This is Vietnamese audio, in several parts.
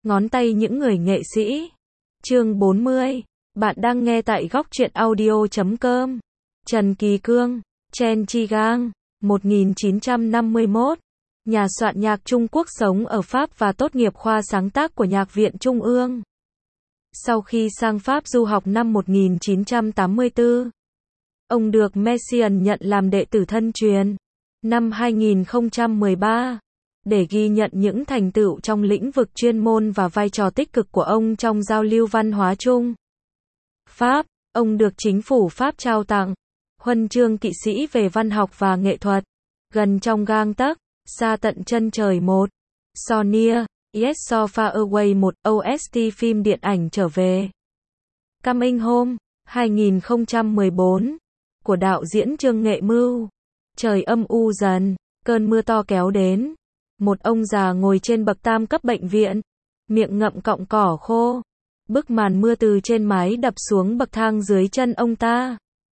ngón tay những người nghệ sĩ. Chương 40. Bạn đang nghe tại góc truyện audio.com. Trần Kỳ Cương, Chen Chi Gang, 1951. Nhà soạn nhạc Trung Quốc sống ở Pháp và tốt nghiệp khoa sáng tác của Nhạc viện Trung ương. Sau khi sang Pháp du học năm 1984, ông được Messiaen nhận làm đệ tử thân truyền. Năm 2013, để ghi nhận những thành tựu trong lĩnh vực chuyên môn và vai trò tích cực của ông trong giao lưu văn hóa chung Pháp, ông được chính phủ Pháp trao tặng huân chương kỵ sĩ về văn học và nghệ thuật. Gần trong gang tấc, xa tận chân trời một. So Near, Yes So Far Away một OST phim điện ảnh trở về. Coming Home, 2014, của đạo diễn Trương Nghệ Mưu. Trời âm u dần, cơn mưa to kéo đến. Một ông già ngồi trên bậc tam cấp bệnh viện, miệng ngậm cọng cỏ khô. Bức màn mưa từ trên mái đập xuống bậc thang dưới chân ông ta.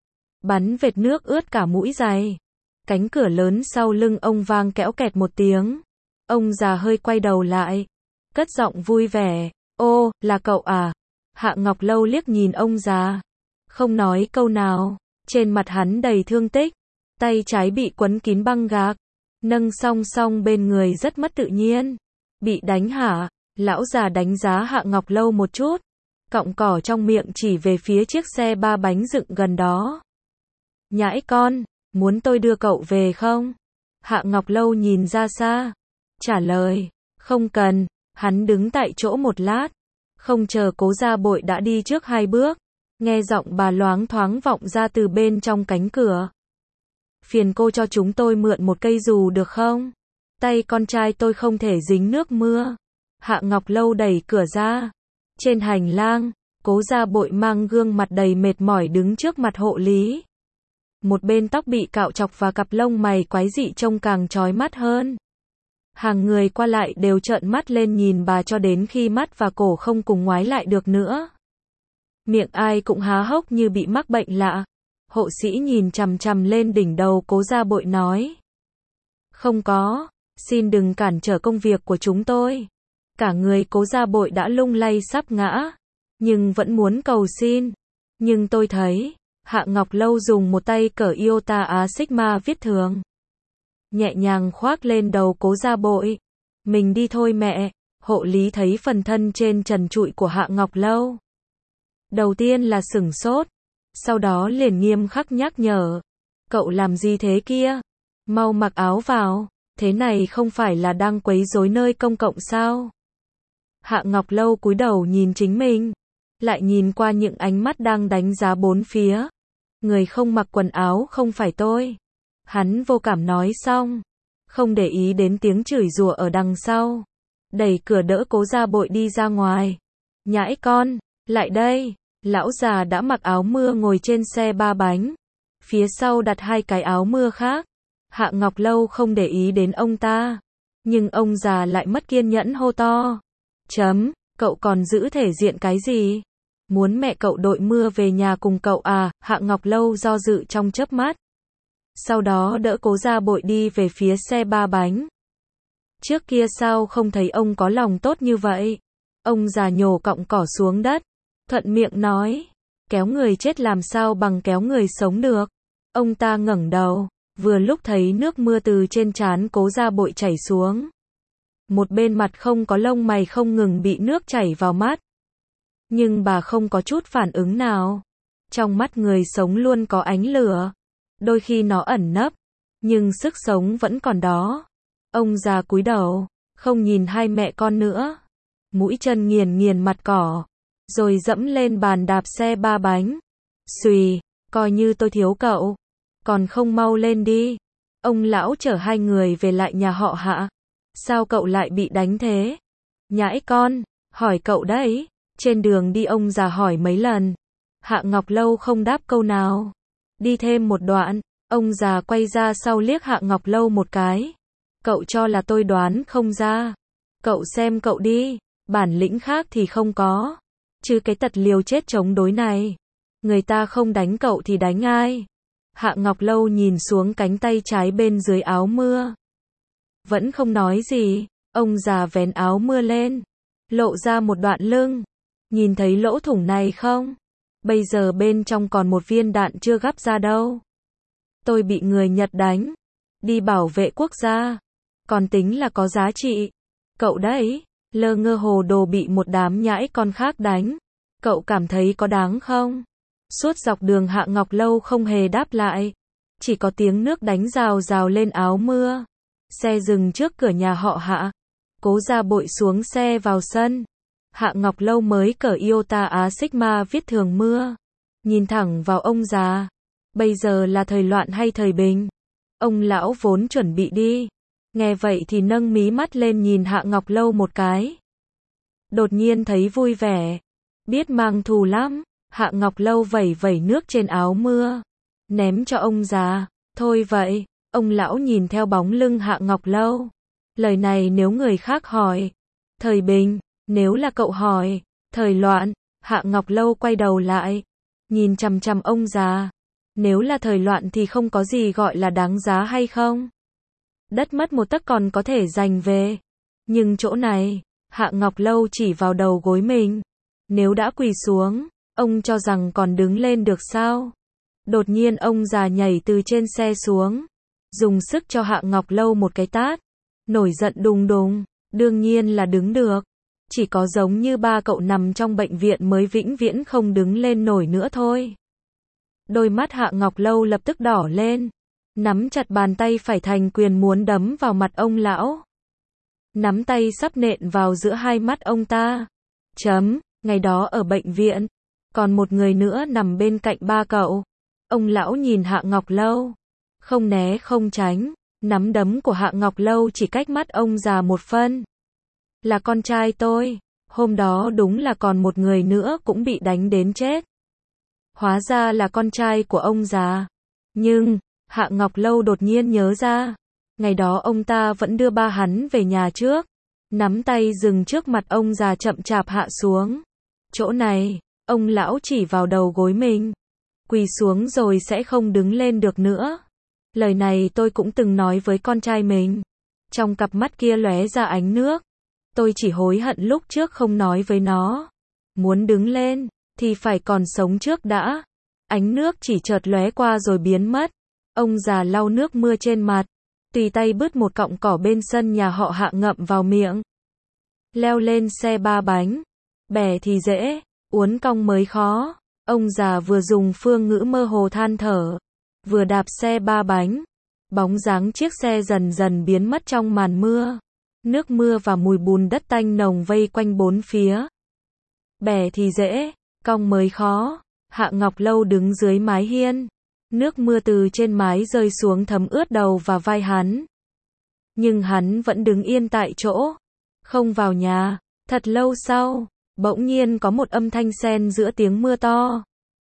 Bắn vệt nước ướt cả mũi giày. Cánh cửa lớn sau lưng ông vang kẽo kẹt một tiếng. Ông già hơi quay đầu lại, cất giọng vui vẻ. Ô, là cậu à? Hạ Ngọc Lâu liếc nhìn ông già, không nói câu nào. Trên mặt hắn đầy thương tích, tay trái bị quấn kín băng gạc, nâng song song bên người rất mất tự nhiên. Bị đánh hả? Lão già đánh giá Hạ Ngọc Lâu một chút, cọng cỏ trong miệng chỉ về phía chiếc xe ba bánh dựng gần đó. Nhãi con, muốn tôi đưa cậu về không? Hạ Ngọc Lâu nhìn ra xa, trả lời, không cần. Hắn đứng tại chỗ một lát, không chờ Cố Gia Bội đã đi trước hai bước, nghe giọng bà loáng thoáng vọng ra từ bên trong cánh cửa. Phiền cô cho chúng tôi mượn một cây dù được không? Tay con trai tôi không thể dính nước mưa. Hạ Ngọc Lâu đẩy cửa ra. Trên hành lang, Cố Gia Bội mang gương mặt đầy mệt mỏi đứng trước mặt hộ lý. Một bên tóc bị cạo trọc và cặp lông mày quái dị trông càng chói mắt hơn. Hàng người qua lại đều trợn mắt lên nhìn bà cho đến khi mắt và cổ không cùng ngoái lại được nữa. Miệng ai cũng há hốc như bị mắc bệnh lạ. Hộ sĩ nhìn chằm chằm lên đỉnh đầu Cố Gia Bội nói. Không có, xin đừng cản trở công việc của chúng tôi. Cả người Cố Gia Bội đã lung lay sắp ngã, nhưng vẫn muốn cầu xin. Nhưng tôi thấy, Hạ Ngọc Lâu dùng một tay cởi iota Á Sigma viết thường, nhẹ nhàng khoác lên đầu Cố Gia Bội. Mình đi thôi mẹ. Hộ lý thấy phần thân trên trần trụi của Hạ Ngọc Lâu. Đầu tiên là sửng sốt, sau đó liền nghiêm khắc nhắc nhở. Cậu làm gì thế kia? Mau mặc áo vào, thế này không phải là đang quấy rối nơi công cộng sao? Hạ Ngọc Lâu cúi đầu nhìn chính mình, lại nhìn qua những ánh mắt đang đánh giá bốn phía. Người không mặc quần áo không phải tôi. Hắn vô cảm nói xong, không để ý đến tiếng chửi rủa ở đằng sau. Đẩy cửa đỡ Cố Gia Bội đi ra ngoài. Nhãi con, lại đây. Lão già đã mặc áo mưa ngồi trên xe ba bánh. Phía sau đặt hai cái áo mưa khác. Hạ Ngọc Lâu không để ý đến ông ta. Nhưng ông già lại mất kiên nhẫn hô to. Cậu còn giữ thể diện cái gì? Muốn mẹ cậu đội mưa về nhà cùng cậu à? Hạ Ngọc Lâu do dự trong chớp mắt. Sau đó đỡ Cố Gia Bội đi về phía xe ba bánh. Trước kia sao không thấy ông có lòng tốt như vậy? Ông già nhổ cọng cỏ xuống đất, thuận miệng nói. Kéo người chết làm sao bằng kéo người sống được? Ông ta ngẩng đầu, vừa lúc thấy nước mưa từ trên trán Cố Gia Bội chảy xuống. Một bên mặt không có lông mày không ngừng bị nước chảy vào mắt. Nhưng bà không có chút phản ứng nào. Trong mắt người sống luôn có ánh lửa. Đôi khi nó ẩn nấp, nhưng sức sống vẫn còn đó. Ông già cúi đầu, không nhìn hai mẹ con nữa. Mũi chân nghiền nghiền mặt cỏ, rồi dẫm lên bàn đạp xe ba bánh. Xùy, coi như tôi thiếu cậu. Còn không mau lên đi. Ông lão chở hai người về lại nhà họ Hạ. Sao cậu lại bị đánh thế? Nhãi con, hỏi cậu đấy. Trên đường đi ông già hỏi mấy lần. Hạ Ngọc Lâu không đáp câu nào. Đi thêm một đoạn, ông già quay ra sau liếc Hạ Ngọc Lâu một cái. Cậu cho là tôi đoán không ra. Cậu xem cậu đi, bản lĩnh khác thì không có. Chứ cái tật liều chết chống đối này. Người ta không đánh cậu thì đánh ai? Hạ Ngọc Lâu nhìn xuống cánh tay trái bên dưới áo mưa. Vẫn không nói gì, ông già vén áo mưa lên. lộ ra một đoạn lưng. Nhìn thấy lỗ thủng này không? Bây giờ bên trong còn một viên đạn chưa gắp ra đâu. Tôi bị người Nhật đánh, đi bảo vệ quốc gia, còn tính là có giá trị. Cậu đấy, lơ ngơ hồ đồ bị một đám nhãi con khác đánh. Cậu cảm thấy có đáng không? Suốt dọc đường Hạ Ngọc Lâu không hề đáp lại. Chỉ có tiếng nước đánh rào rào lên áo mưa. Xe dừng trước cửa nhà họ Hạ. Cố Gia Bội xuống xe vào sân. Hạ Ngọc Lâu mới cởi Iota Á Sigma viết thường mưa. Nhìn thẳng vào ông già. Bây giờ là thời loạn hay thời bình? Ông lão vốn chuẩn bị đi. Nghe vậy thì nâng mí mắt lên nhìn Hạ Ngọc Lâu một cái. Đột nhiên thấy vui vẻ. Biết mang thù lắm. Hạ Ngọc Lâu vẩy vẩy nước trên áo mưa. Ném cho ông già. Thôi vậy. Ông lão nhìn theo bóng lưng Hạ Ngọc Lâu. Lời này nếu người khác hỏi. Thời bình. Nếu là cậu hỏi. Thời loạn. Hạ Ngọc Lâu quay đầu lại. Nhìn chằm chằm ông già. Nếu là thời loạn thì không có gì gọi là đáng giá hay không? Đất mất một tấc còn có thể giành về. Nhưng chỗ này, Hạ Ngọc Lâu chỉ vào đầu gối mình. Nếu đã quỳ xuống, ông cho rằng còn đứng lên được sao? Đột nhiên ông già nhảy từ trên xe xuống. Dùng sức cho Hạ Ngọc Lâu một cái tát. Nổi giận đùng đùng, đương nhiên là đứng được. Chỉ có giống như ba cậu nằm trong bệnh viện mới vĩnh viễn không đứng lên nổi nữa thôi. Đôi mắt Hạ Ngọc Lâu lập tức đỏ lên. Nắm chặt bàn tay phải thành quyền muốn đấm vào mặt ông lão. Nắm tay sắp nện vào giữa hai mắt ông ta. Ngày đó ở bệnh viện, còn một người nữa nằm bên cạnh ba cậu. Ông lão nhìn Hạ Ngọc Lâu. Không né không tránh. Nắm đấm của Hạ Ngọc Lâu chỉ cách mắt ông già một phân. Là con trai tôi. Hôm đó đúng là còn một người nữa cũng bị đánh đến chết. Hóa ra là con trai của ông già. Nhưng, Hạ Ngọc Lâu đột nhiên nhớ ra. Ngày đó ông ta vẫn đưa ba hắn về nhà trước. Nắm tay dừng trước mặt ông già chậm chạp hạ xuống. Chỗ này, ông lão chỉ vào đầu gối mình. Quỳ xuống rồi sẽ không đứng lên được nữa. Lời này tôi cũng từng nói với con trai mình. Trong cặp mắt kia lóe ra ánh nước. Tôi chỉ hối hận lúc trước không nói với nó. Muốn đứng lên, thì phải còn sống trước đã. Ánh nước chỉ chợt lóe qua rồi biến mất. Ông già lau nước mưa trên mặt. Tùy tay bứt một cọng cỏ bên sân nhà họ Hạ ngậm vào miệng. Leo lên xe ba bánh. Bẻ thì dễ, uốn cong mới khó. Ông già vừa dùng phương ngữ mơ hồ than thở. Vừa đạp xe ba bánh. Bóng dáng chiếc xe dần dần biến mất trong màn mưa. Nước mưa và mùi bùn đất tanh nồng vây quanh bốn phía. Bẻ thì dễ, cong mới khó. Hạ Ngọc Lâu đứng dưới mái hiên. Nước mưa từ trên mái rơi xuống thấm ướt đầu và vai hắn. Nhưng hắn vẫn đứng yên tại chỗ. Không vào nhà. Thật lâu sau, bỗng nhiên có một âm thanh xen giữa tiếng mưa to.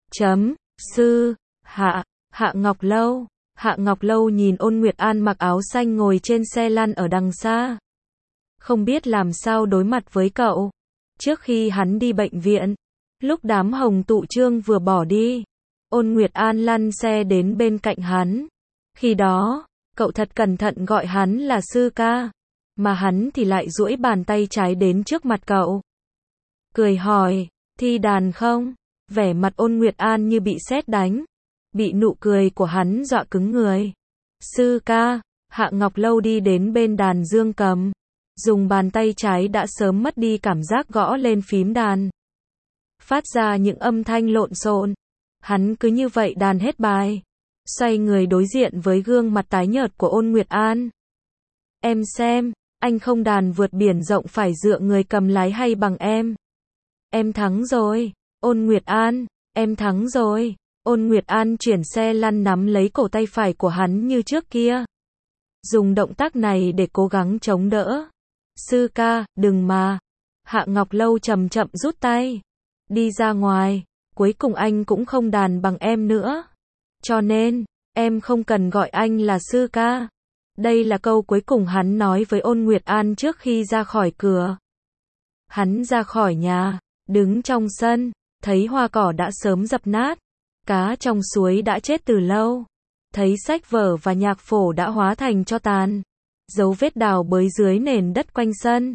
Hạ Ngọc Lâu. Hạ Ngọc Lâu nhìn Ôn Nguyệt An mặc áo xanh ngồi trên xe lăn ở đằng xa. Không biết làm sao đối mặt với cậu. Trước khi hắn đi bệnh viện, lúc đám hồng tụ trương vừa bỏ đi, Ôn Nguyệt An lăn xe đến bên cạnh hắn. Khi đó, cậu thật cẩn thận gọi hắn là sư ca, mà hắn thì lại duỗi bàn tay trái đến trước mặt cậu. Cười hỏi, thi đàn không? Vẻ mặt Ôn Nguyệt An như bị sét đánh. Bị nụ cười của hắn dọa cứng người. Sư ca. Hạ Ngọc Lâu đi đến bên đàn dương cầm. Dùng bàn tay trái đã sớm mất đi cảm giác gõ lên phím đàn. Phát ra những âm thanh lộn xộn. Hắn cứ như vậy đàn hết bài. Xoay người đối diện với gương mặt tái nhợt của Ôn Nguyệt An. Em xem, anh không đàn vượt biển rộng phải dựa người cầm lái hay bằng em. Em thắng rồi. Ôn Nguyệt An, em thắng rồi. Ôn Nguyệt An chuyển xe lăn nắm lấy cổ tay phải của hắn như trước kia. Dùng động tác này để cố gắng chống đỡ. Sư ca, đừng mà. Hạ Ngọc Lâu chậm chậm rút tay. Đi ra ngoài, cuối cùng anh cũng không đàn bằng em nữa. Cho nên, em không cần gọi anh là sư ca. Đây là câu cuối cùng hắn nói với Ôn Nguyệt An trước khi ra khỏi cửa. Hắn ra khỏi nhà, đứng trong sân, thấy hoa cỏ đã sớm dập nát. Cá trong suối đã chết từ lâu. Thấy sách vở và nhạc phổ đã hóa thành tro tàn. Dấu vết đào bới dưới nền đất quanh sân.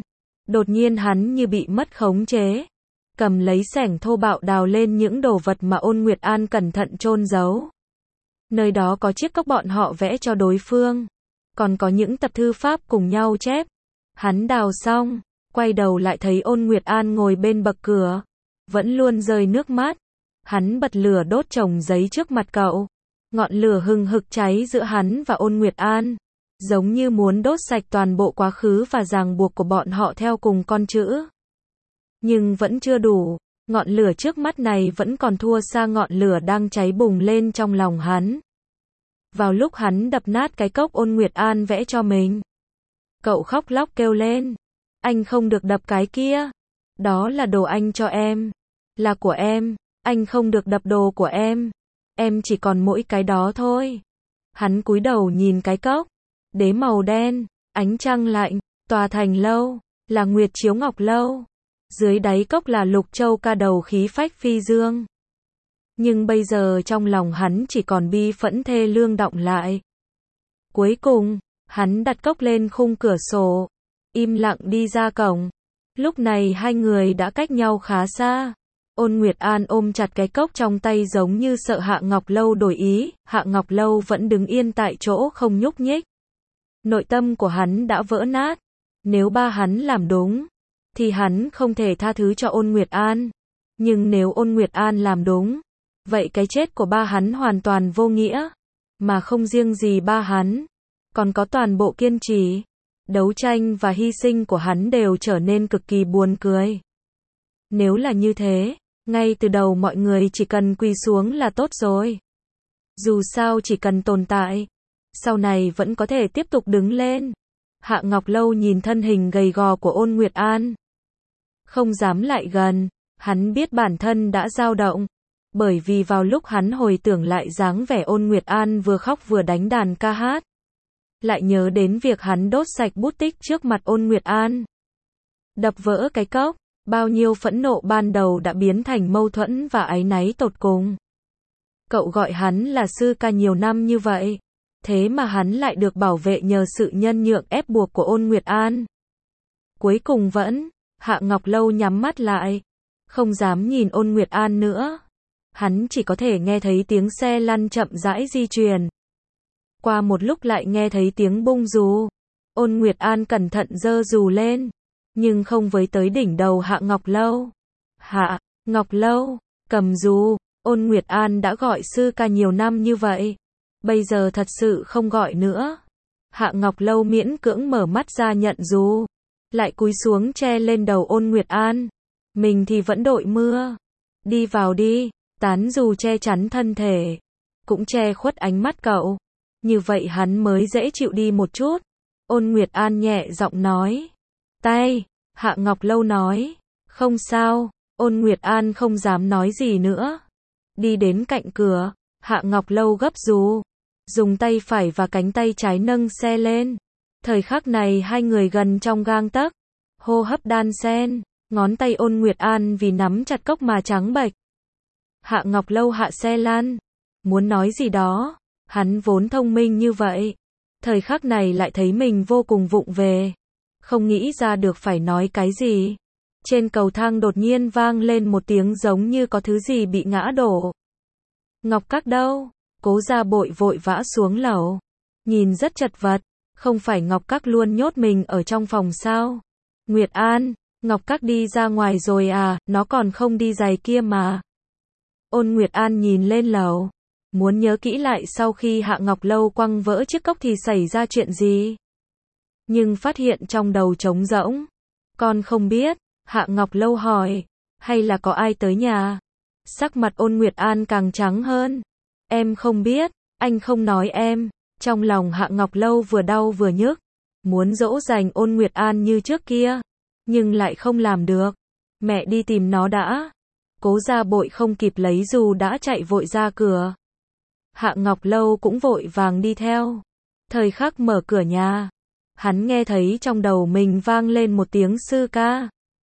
Đột nhiên hắn như bị mất khống chế, cầm lấy xẻng thô bạo đào lên những đồ vật mà Ôn Nguyệt An cẩn thận chôn giấu. Nơi đó có chiếc cốc bọn họ vẽ cho đối phương, còn có những tập thư pháp cùng nhau chép. Hắn đào xong, quay đầu lại thấy Ôn Nguyệt An ngồi bên bậc cửa, vẫn luôn rơi nước mắt. Hắn bật lửa đốt chồng giấy trước mặt cậu. Ngọn lửa hừng hực cháy giữa hắn và Ôn Nguyệt An, giống như muốn đốt sạch toàn bộ quá khứ và ràng buộc của bọn họ theo cùng con chữ. Nhưng vẫn chưa đủ, ngọn lửa trước mắt này vẫn còn thua xa ngọn lửa đang cháy bùng lên trong lòng hắn. Vào lúc hắn đập nát cái cốc Ôn Nguyệt An vẽ cho mình, cậu khóc lóc kêu lên, anh không được đập cái kia, đó là đồ anh cho em, là của em, anh không được đập đồ của em chỉ còn mỗi cái đó thôi. Hắn cúi đầu nhìn cái cốc, đế màu đen, ánh trăng lạnh, tòa thành lâu, là Nguyệt Chiếu Ngọc Lâu. Dưới đáy cốc là Lục Châu Ca đầu khí phách phi dương. Nhưng bây giờ trong lòng hắn chỉ còn bi phẫn thê lương đọng lại. Cuối cùng, hắn đặt cốc lên khung cửa sổ, im lặng đi ra cổng. Lúc này hai người đã cách nhau khá xa. Ôn Nguyệt An ôm chặt cái cốc trong tay giống như sợ Hạ Ngọc Lâu đổi ý. Hạ Ngọc Lâu vẫn đứng yên tại chỗ không nhúc nhích. Nội tâm của hắn đã vỡ nát. Nếu ba hắn làm đúng, thì hắn không thể tha thứ cho Ôn Nguyệt An. Nhưng nếu Ôn Nguyệt An làm đúng, vậy cái chết của ba hắn hoàn toàn vô nghĩa. Mà không riêng gì ba hắn, còn có toàn bộ kiên trì, đấu tranh và hy sinh của hắn đều trở nên cực kỳ buồn cười. Nếu là như thế, ngay từ đầu mọi người chỉ cần quỳ xuống là tốt rồi. Dù sao chỉ cần tồn tại, sau này vẫn có thể tiếp tục đứng lên. Hạ Ngọc Lâu nhìn thân hình gầy gò của Ôn Nguyệt An, không dám lại gần. Hắn biết bản thân đã dao động, bởi vì vào lúc hắn hồi tưởng lại dáng vẻ Ôn Nguyệt An vừa khóc vừa đánh đàn ca hát, lại nhớ đến việc hắn đốt sạch bút tích trước mặt Ôn Nguyệt An, đập vỡ cái cốc, bao nhiêu phẫn nộ ban đầu đã biến thành mâu thuẫn và áy náy tột cùng. Cậu gọi hắn là sư ca nhiều năm như vậy, thế mà hắn lại được bảo vệ nhờ sự nhân nhượng ép buộc của Ôn Nguyệt An. Cuối cùng vẫn, Hạ Ngọc Lâu nhắm mắt lại, không dám nhìn Ôn Nguyệt An nữa. Hắn chỉ có thể nghe thấy tiếng xe lăn chậm rãi di chuyển. Qua một lúc lại nghe thấy tiếng bung dù. Ôn Nguyệt An cẩn thận giơ dù lên, nhưng không với tới đỉnh đầu Hạ Ngọc Lâu. Hạ Ngọc Lâu, cầm dù. Ôn Nguyệt An đã gọi sư ca nhiều năm như vậy, bây giờ thật sự không gọi nữa. Hạ Ngọc Lâu miễn cưỡng mở mắt ra nhận dù, lại cúi xuống che lên đầu Ôn Nguyệt An. Mình thì vẫn đội mưa. Đi vào đi. Tán dù che chắn thân thể, cũng che khuất ánh mắt cậu. Như vậy hắn mới dễ chịu đi một chút. Ôn Nguyệt An nhẹ giọng nói. Tay. Hạ Ngọc Lâu nói. Không sao. Ôn Nguyệt An không dám nói gì nữa. Đi đến cạnh cửa, Hạ Ngọc Lâu gấp dù, dùng tay phải và cánh tay trái nâng xe lên. Thời khắc này hai người gần trong gang tấc, hô hấp đan xen, ngón tay Ôn Nguyệt An vì nắm chặt cốc mà trắng bệch. Hạ Ngọc Lâu hạ xe lăn, muốn nói gì đó, hắn vốn thông minh như vậy, thời khắc này lại thấy mình vô cùng vụng về, không nghĩ ra được phải nói cái gì. Trên cầu thang đột nhiên vang lên một tiếng giống như có thứ gì bị ngã đổ. Ngọc Các đâu? Cố Gia Bội vội vã xuống lầu, nhìn rất chật vật, không phải Ngọc Các luôn nhốt mình ở trong phòng sao? Nguyệt An, Ngọc Các đi ra ngoài rồi à, nó còn không đi giày kia mà. Ôn Nguyệt An nhìn lên lầu, muốn nhớ kỹ lại sau khi Hạ Ngọc Lâu quăng vỡ chiếc cốc thì xảy ra chuyện gì. Nhưng phát hiện trong đầu trống rỗng. Con không biết, Hạ Ngọc Lâu hỏi, hay là có ai tới nhà? Sắc mặt Ôn Nguyệt An càng trắng hơn. Em không biết, anh không nói em. Trong lòng Hạ Ngọc Lâu vừa đau vừa nhức, muốn dỗ dành Ôn Nguyệt An như trước kia, nhưng lại không làm được. Mẹ đi tìm nó đã. Cố Gia Bội không kịp lấy dù đã chạy vội ra cửa. Hạ Ngọc Lâu cũng vội vàng đi theo. Thời khắc mở cửa nhà, hắn nghe thấy trong đầu mình vang lên một tiếng sư ca.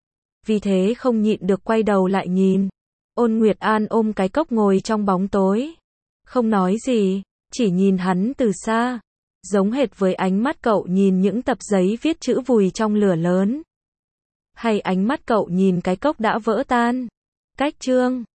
Vì thế không nhịn được quay đầu lại nhìn. Ôn Nguyệt An ôm cái cốc ngồi trong bóng tối, không nói gì, chỉ nhìn hắn từ xa, giống hệt với ánh mắt cậu nhìn những tập giấy viết chữ vùi trong lửa lớn. Hay ánh mắt cậu nhìn cái cốc đã vỡ tan? Cách chương